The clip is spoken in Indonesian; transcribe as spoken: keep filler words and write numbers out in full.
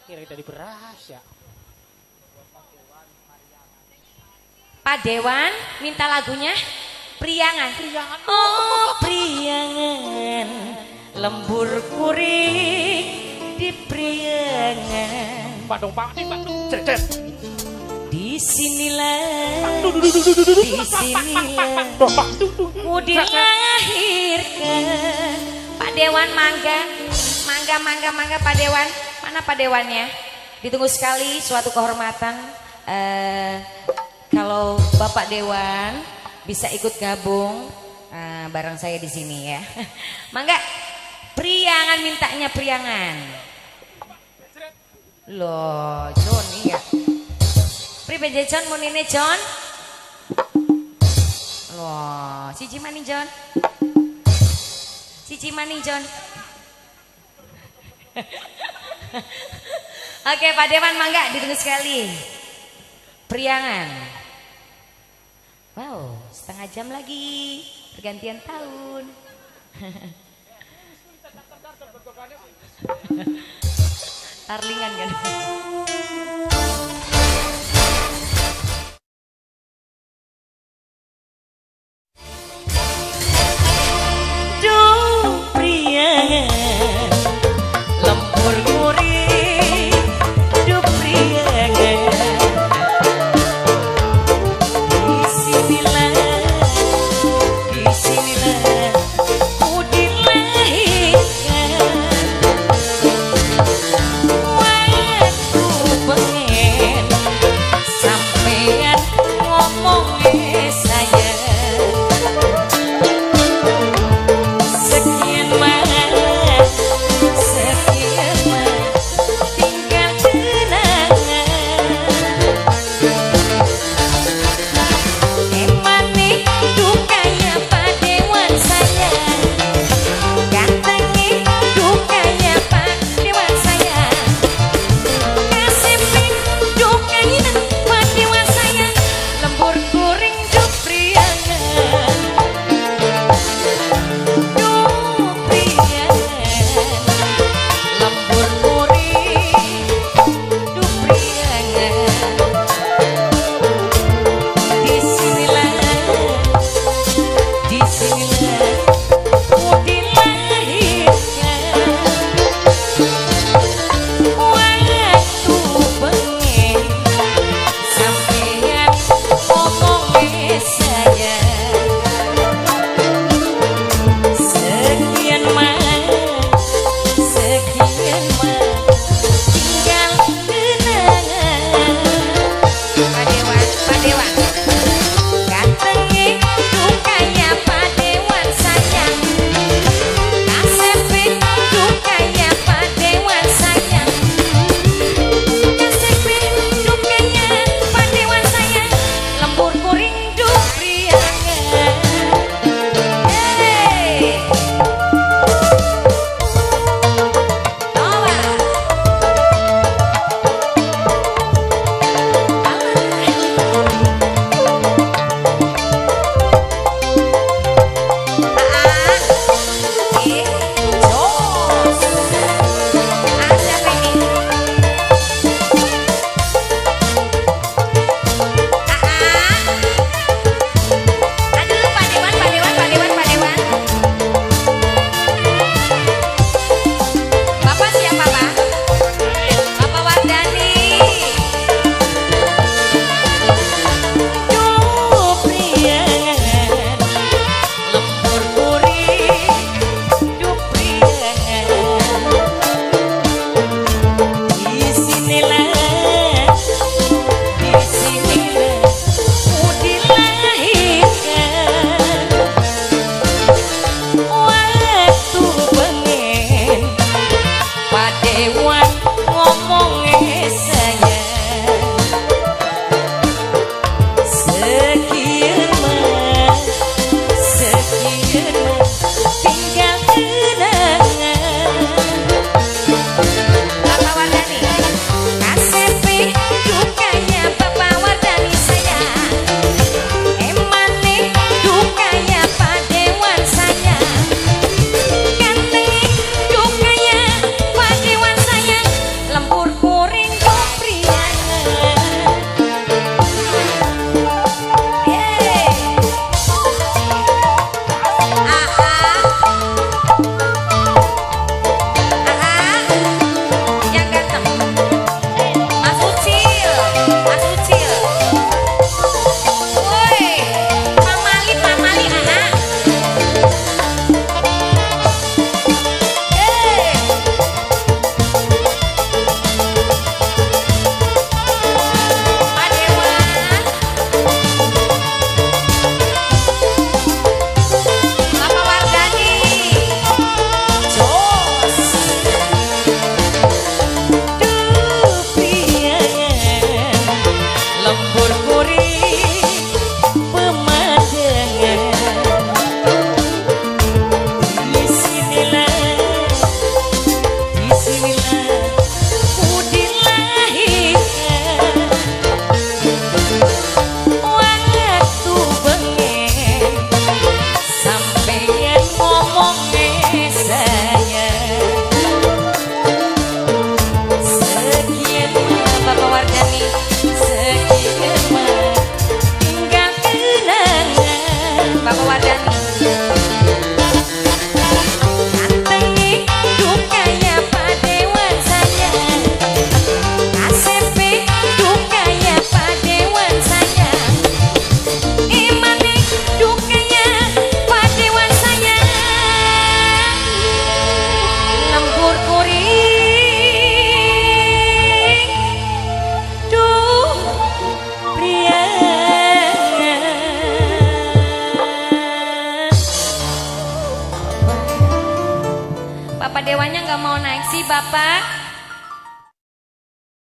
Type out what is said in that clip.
Kira dari beras ya. Pak Dewan minta lagunya Priangan. Priangan. Oh Priangan, lembur kuring di Priangan. Pak dong Pak, Pak. Cek. Di sinilah, di sinilah, ku dilahirkan. Pak Dewan mangga, mangga, mangga, mangga Pak Dewan. Mana Pak Dewannya? Ditunggu sekali suatu kehormatan. Uh, kalau Bapak Dewan bisa ikut gabung uh, bareng saya di sini ya. Mangga, Priangan mintanya Priangan. Loh, John iya. Pri beje John munine John. Loh, siji mani John. Siji mani John. Oke, Pak Dewan mangga ditunggu sekali. Priangan. Wow, setengah jam lagi pergantian tahun. Tarlingan kan. Duh Priangan, lembur kuring, duh Priangan. Di sinilah, di sinilah ku dilahirkan. Wah Bapak.